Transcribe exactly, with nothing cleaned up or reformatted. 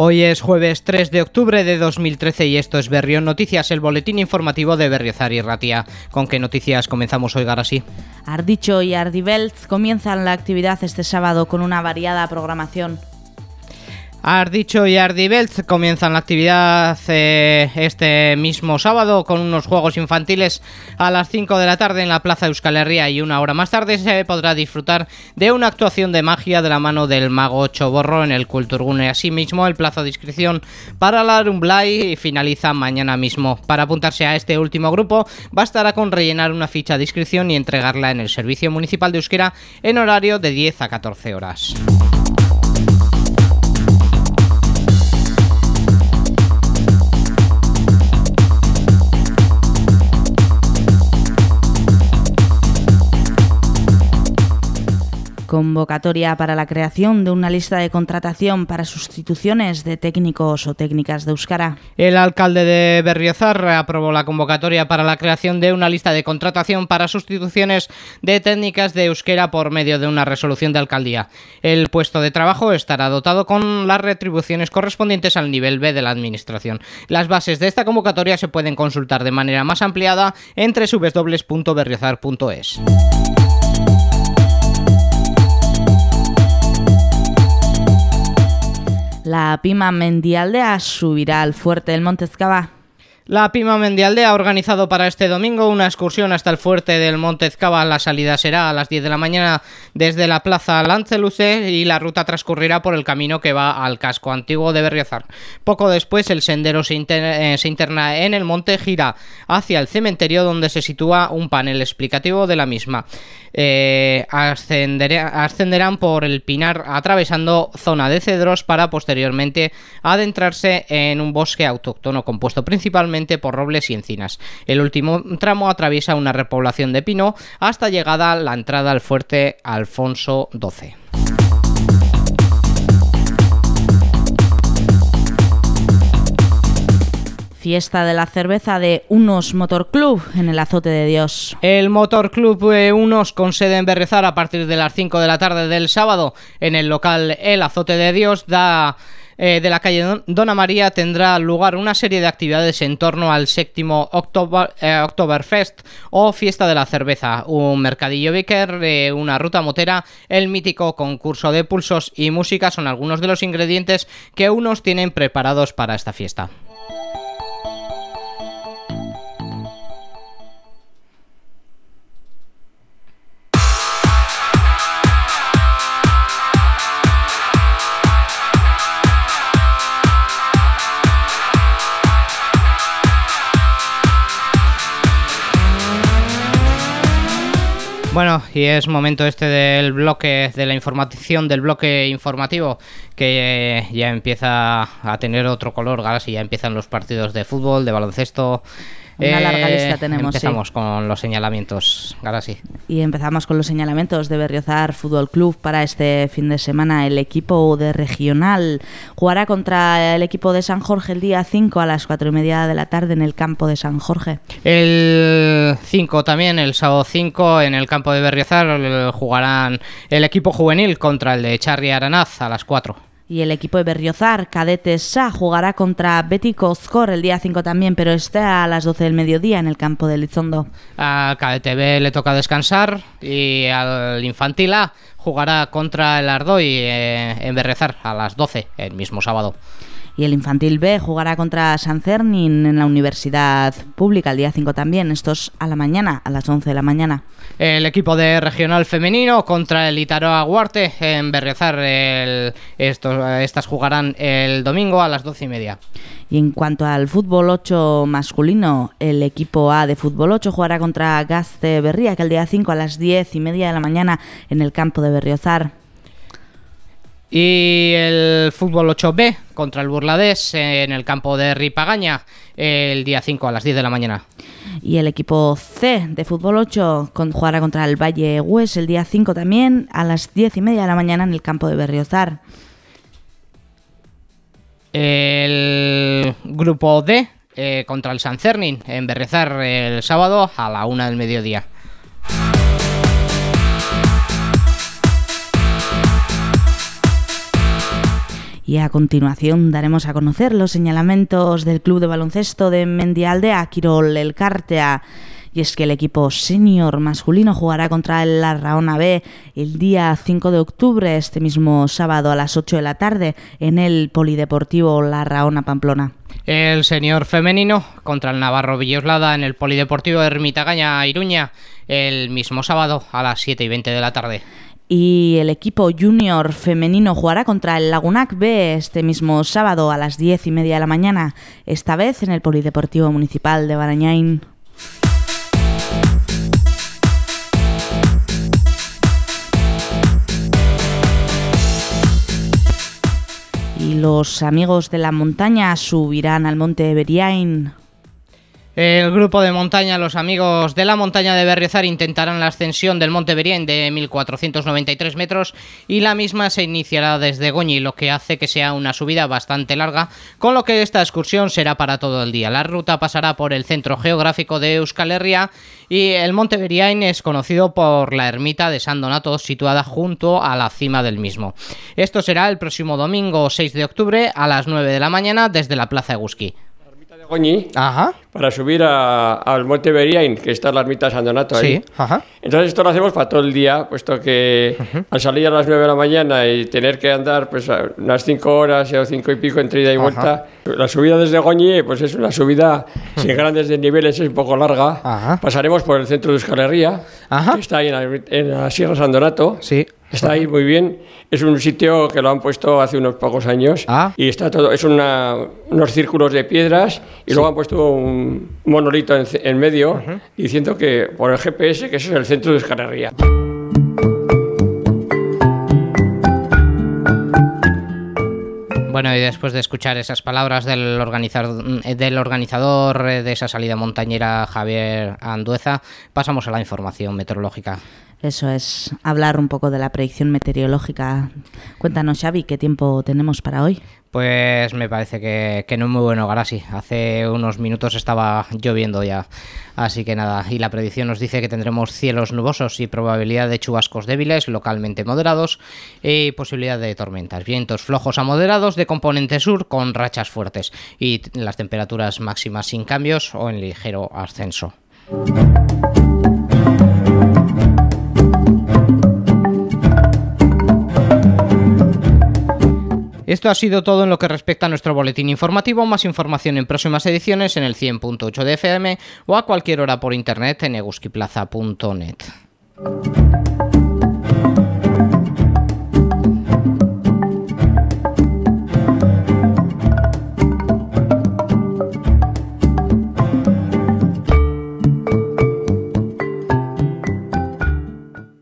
Hoy es jueves tres de octubre de dos mil trece y esto es Berrión Noticias, el boletín informativo de Berriozar y Ratia. ¿Con qué noticias comenzamos hoy, Garasi? Arditxo y Ardibeltz comienzan la actividad este sábado con una variada programación. Arditxo y Ardibeltz comienzan la actividad eh, este mismo sábado con unos juegos infantiles a las cinco de la tarde en la Plaza Euskal Herria, y una hora más tarde se podrá disfrutar de una actuación de magia de la mano del mago Choborro en el Kulturgune. Asimismo, el plazo de inscripción para la Arumblai finaliza mañana mismo. Para apuntarse a este último grupo bastará con rellenar una ficha de inscripción y entregarla en el Servicio Municipal de Euskera en horario de diez a catorce horas. Convocatoria para la creación de una lista de contratación para sustituciones de técnicos o técnicas de euskara. El alcalde de Berriozar aprobó la convocatoria para la creación de una lista de contratación para sustituciones de técnicas de euskera por medio de una resolución de alcaldía. El puesto de trabajo estará dotado con las retribuciones correspondientes al nivel B de la administración. Las bases de esta convocatoria se pueden consultar de manera más ampliada en doble u doble u doble u punto berriozar punto es. La Pima Mendialdea subirá al fuerte del Monte Ezkaba. La Pima Mendialdea ha organizado para este domingo una excursión hasta el fuerte del Monte Ezkaba. La salida será a las diez de la mañana desde la plaza Lantzeluce y la ruta transcurrirá por el camino que va al casco antiguo de Berriozar. Poco después el sendero se, inter- eh, se interna en el monte, gira hacia el cementerio donde se sitúa un panel explicativo de la misma. Eh, ascenderé- ascenderán por el Pinar atravesando zona de cedros para posteriormente adentrarse en un bosque autóctono compuesto principalmente por robles y encinas. El último tramo atraviesa una repoblación de pino hasta llegada a la entrada al fuerte Alfonso doce. Fiesta de la cerveza de Unos Motor Club en el Azote de Dios. El Motor Club eh, Unos, con sede en Berriozar, a partir de las cinco de la tarde del sábado en el local El Azote de Dios da eh, de la calle Dona María, tendrá lugar una serie de actividades en torno al séptimo October, eh, Oktoberfest o Fiesta de la Cerveza, un mercadillo biker, eh, una ruta motera, el mítico concurso de pulsos y música son algunos de los ingredientes que Unos tienen preparados para esta fiesta. Bueno, y es momento este del bloque, de la información del bloque informativo, que eh, ya empieza a tener otro color, Galas, y ya empiezan los partidos de fútbol, de baloncesto. Una eh, larga lista tenemos. Empezamos sí. con los señalamientos, Garasi. Y empezamos con los señalamientos de Berriozar Fútbol Club para este fin de semana. El equipo de Regional jugará contra el equipo de San Jorge el día cinco a las cuatro y media de la tarde en el campo de San Jorge. El cinco también, el sábado cinco, en el campo de Berriozar jugarán el equipo juvenil contra el de Charri Aranaz a las cuatro. Y el equipo de Berriozar, Cadetes Sa, jugará contra Betiko Ozkor el día cinco también, pero está a las doce del mediodía en el campo de Lizondo. A Cadete B le toca descansar y al Infantil A jugará contra el Ardoy eh, en Berriozar a las doce el mismo sábado. Y el Infantil B jugará contra San Cernin en la Universidad Pública el día cinco también, estos a la mañana, a las once de la mañana. El equipo de Regional Femenino contra el Itaroa Guarte en Berriozar, el, estos, estas jugarán el domingo a las doce y media. Y en cuanto al fútbol ocho masculino, el equipo A de fútbol ocho jugará contra Gazte Berria, que el día cinco a las diez y media de la mañana en el campo de Berriozar. Y el fútbol ocho B contra el Burladés en el campo de Ripagaña el día cinco a las diez de la mañana. Y el equipo C de fútbol ocho con, jugará contra el Valle Hues el día cinco también a las diez y media de la mañana en el campo de Berriozar. El grupo D eh, contra el San Cernin en Berriozar el sábado a la una del mediodía. Y a continuación daremos a conocer los señalamientos del club de baloncesto de Mendialdea, Quirol Elkartea. Y es que el equipo senior masculino jugará contra el Larraona B el día cinco de octubre, este mismo sábado a las ocho de la tarde, en el Polideportivo Larraona Pamplona. El senior femenino contra el Navarro Villoslada en el Polideportivo Ermitagaña Iruña el mismo sábado a las siete y veinte de la tarde. Y el equipo junior femenino jugará contra el Lagunac B este mismo sábado a las diez y media de la mañana, esta vez en el Polideportivo Municipal de Barañáin. Y los amigos de la montaña subirán al monte Beriain. El grupo de montaña, los amigos de la montaña de Berriozar, intentarán la ascensión del monte Beriain de mil cuatrocientos noventa y tres metros y la misma se iniciará desde Goñi, lo que hace que sea una subida bastante larga, con lo que esta excursión será para todo el día. La ruta pasará por el centro geográfico de Euskal Herria y el monte Beriain es conocido por la ermita de San Donato, situada junto a la cima del mismo. Esto será el próximo domingo seis de octubre a las nueve de la mañana desde la plaza Eguzki. Goñi, ajá, para subir a, al monte Beriain, que está en la ermita de San Donato ahí. Sí, ajá. Entonces esto lo hacemos para todo el día, puesto que uh-huh. al salir a las nueve de la mañana y tener que andar pues unas cinco horas o cinco y pico entre ida y vuelta, ajá. La subida desde Goñi pues es una subida uh-huh. sin grandes desniveles, es un poco larga. Ajá. Pasaremos por el centro de Euskal Herria, ajá. que está ahí en la, en la Sierra San Donato. Sí. Está ahí muy bien, es un sitio que lo han puesto hace unos pocos años ah. y está todo, es una, unos círculos de piedras y sí. luego han puesto un monolito en, en medio uh-huh. diciendo que por el G P S que eso es el centro de Euskal Herria. Bueno, y después de escuchar esas palabras del organizador, del organizador de esa salida montañera, Javier Andueza, pasamos a la información meteorológica. Eso es, hablar un poco de la predicción meteorológica. Cuéntanos, Xavi, ¿qué tiempo tenemos para hoy? Pues me parece que, que no es muy bueno, Garasi. Hace unos minutos estaba lloviendo ya. Así que nada, y la predicción nos dice que tendremos cielos nubosos y probabilidad de chubascos débiles, localmente moderados, y posibilidad de tormentas. Vientos flojos a moderados de componente sur con rachas fuertes y las temperaturas máximas sin cambios o en ligero ascenso. Esto ha sido todo en lo que respecta a nuestro boletín informativo. Más información en próximas ediciones en el cien punto ocho de F M o a cualquier hora por internet en eguzkiplaza punto net.